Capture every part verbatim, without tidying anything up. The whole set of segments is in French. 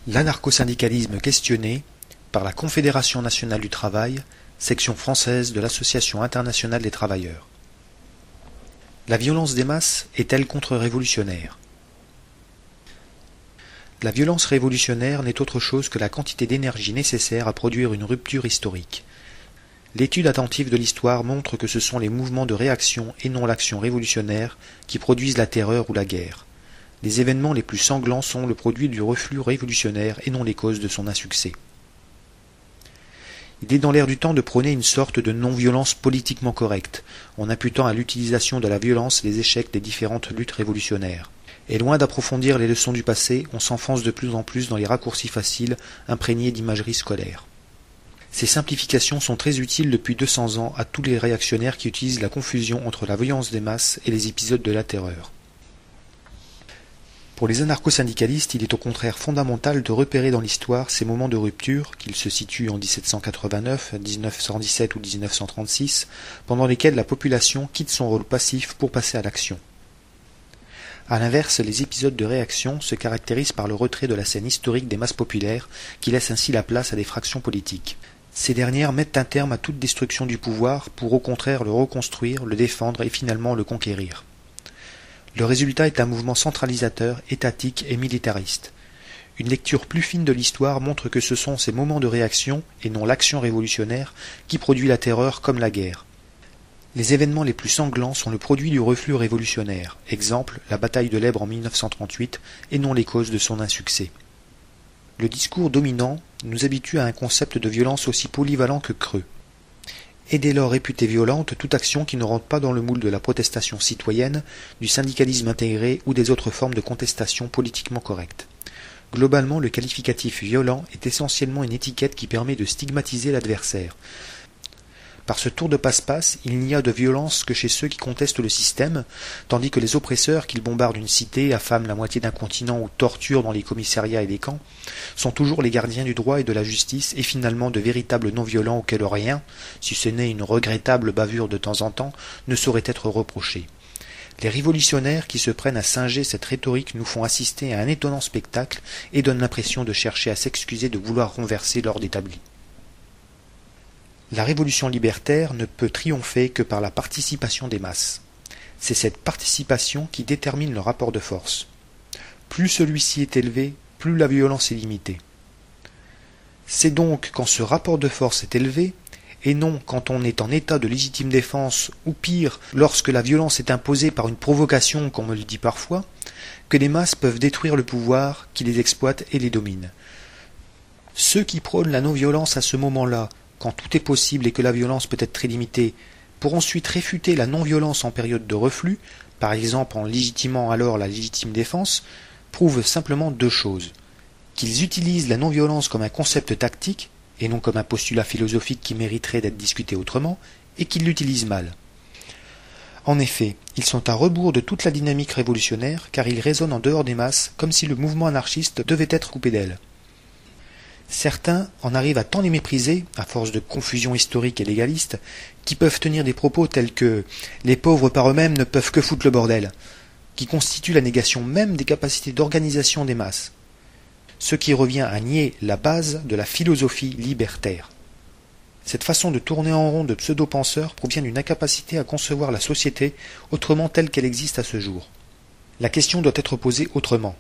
L'anarcho-syndicalisme questionné par la Confédération nationale du travail, section française de l'Association internationale des travailleurs. La violence des masses est-elle contre-révolutionnaire? La violence révolutionnaire n'est autre chose que la quantité d'énergie nécessaire à produire une rupture historique. L'étude attentive de l'histoire montre que ce sont les mouvements de réaction et non l'action révolutionnaire qui produisent la terreur ou la guerre. Les événements les plus sanglants sont le produit du reflux révolutionnaire et non les causes de son insuccès. Il est dans l'air du temps de prôner une sorte de non-violence politiquement correcte, en imputant à l'utilisation de la violence les échecs des différentes luttes révolutionnaires. Et loin d'approfondir les leçons du passé, on s'enfonce de plus en plus dans les raccourcis faciles, imprégnés d'imagerie scolaire. Ces simplifications sont très utiles depuis deux cents ans à tous les réactionnaires qui utilisent la confusion entre la violence des masses et les épisodes de la terreur. Pour les anarcho-syndicalistes, il est au contraire fondamental de repérer dans l'histoire ces moments de rupture, qu'ils se situent en dix-sept cent quatre-vingt-neuf, dix-neuf cent dix-sept ou dix-neuf cent trente-six, pendant lesquels la population quitte son rôle passif pour passer à l'action. A l'inverse, les épisodes de réaction se caractérisent par le retrait de la scène historique des masses populaires, qui laissent ainsi la place à des fractions politiques. Ces dernières mettent un terme à toute destruction du pouvoir pour au contraire le reconstruire, le défendre et finalement le conquérir. Le résultat est un mouvement centralisateur, étatique et militariste. Une lecture plus fine de l'histoire montre que ce sont ces moments de réaction, et non l'action révolutionnaire, qui produit la terreur comme la guerre. Les événements les plus sanglants sont le produit du reflux révolutionnaire, exemple la bataille de l'Èbre en mille neuf cent trente-huit, et non les causes de son insuccès. Le discours dominant nous habitue à un concept de violence aussi polyvalent que creux. Et dès lors réputée violente toute action qui ne rentre pas dans le moule de la protestation citoyenne, du syndicalisme intégré ou des autres formes de contestation politiquement correctes. Globalement, le qualificatif violent est essentiellement une étiquette qui permet de stigmatiser l'adversaire. Par ce tour de passe-passe, il n'y a de violence que chez ceux qui contestent le système, tandis que les oppresseurs, qu'ils bombardent une cité, affament la moitié d'un continent ou torturent dans les commissariats et les camps, sont toujours les gardiens du droit et de la justice et finalement de véritables non-violents auxquels rien, si ce n'est une regrettable bavure de temps en temps, ne saurait être reproché. Les révolutionnaires qui se prennent à singer cette rhétorique nous font assister à un étonnant spectacle et donnent l'impression de chercher à s'excuser de vouloir renverser l'ordre établi. La révolution libertaire ne peut triompher que par la participation des masses. C'est cette participation qui détermine le rapport de force. Plus celui-ci est élevé, plus la violence est limitée. C'est donc quand ce rapport de force est élevé, et non quand on est en état de légitime défense, ou pire, lorsque la violence est imposée par une provocation, comme on le dit parfois, que les masses peuvent détruire le pouvoir qui les exploite et les domine. Ceux qui prônent la non-violence à ce moment-là, quand tout est possible et que la violence peut être très limitée, pour ensuite réfuter la non-violence en période de reflux, par exemple en légitimant alors la légitime défense, prouvent simplement deux choses. Qu'ils utilisent la non-violence comme un concept tactique, et non comme un postulat philosophique qui mériterait d'être discuté autrement, et qu'ils l'utilisent mal. En effet, ils sont à rebours de toute la dynamique révolutionnaire, car ils résonnent en dehors des masses, comme si le mouvement anarchiste devait être coupé d'elle. Certains en arrivent à tant les mépriser, à force de confusion historique et légaliste, qui peuvent tenir des propos tels que « les pauvres par eux-mêmes ne peuvent que foutre le bordel », qui constituent la négation même des capacités d'organisation des masses, ce qui revient à nier la base de la philosophie libertaire. Cette façon de tourner en rond de pseudo-penseurs provient d'une incapacité à concevoir la société autrement telle qu'elle existe à ce jour. La question doit être posée autrement.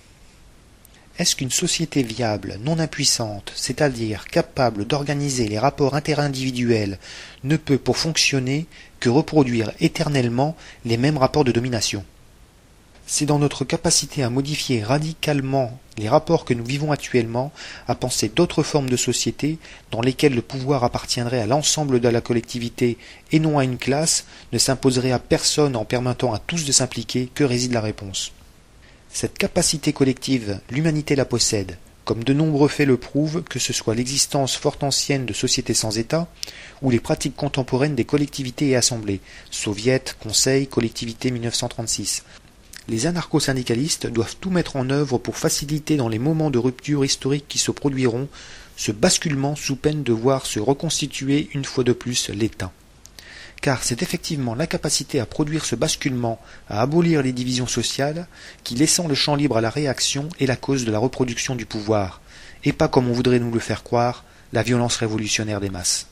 Est-ce qu'une société viable, non impuissante, c'est-à-dire capable d'organiser les rapports interindividuels, ne peut pour fonctionner que reproduire éternellement les mêmes rapports de domination? C'est dans notre capacité à modifier radicalement les rapports que nous vivons actuellement, à penser d'autres formes de société dans lesquelles le pouvoir appartiendrait à l'ensemble de la collectivité et non à une classe, ne s'imposerait à personne en permettant à tous de s'impliquer, que réside la réponse. Cette capacité collective, l'humanité la possède, comme de nombreux faits le prouvent, que ce soit l'existence fort ancienne de sociétés sans État, ou les pratiques contemporaines des collectivités et assemblées, soviets, conseils, collectivités mille neuf cent trente-six. Les anarcho-syndicalistes doivent tout mettre en œuvre pour faciliter dans les moments de rupture historique qui se produiront, ce basculement sous peine de voir se reconstituer une fois de plus l'État. car c'est effectivement l'incapacité à produire ce basculement, à abolir les divisions sociales, qui, laissant le champ libre à la réaction, est la cause de la reproduction du pouvoir, et pas, comme on voudrait nous le faire croire, la violence révolutionnaire des masses.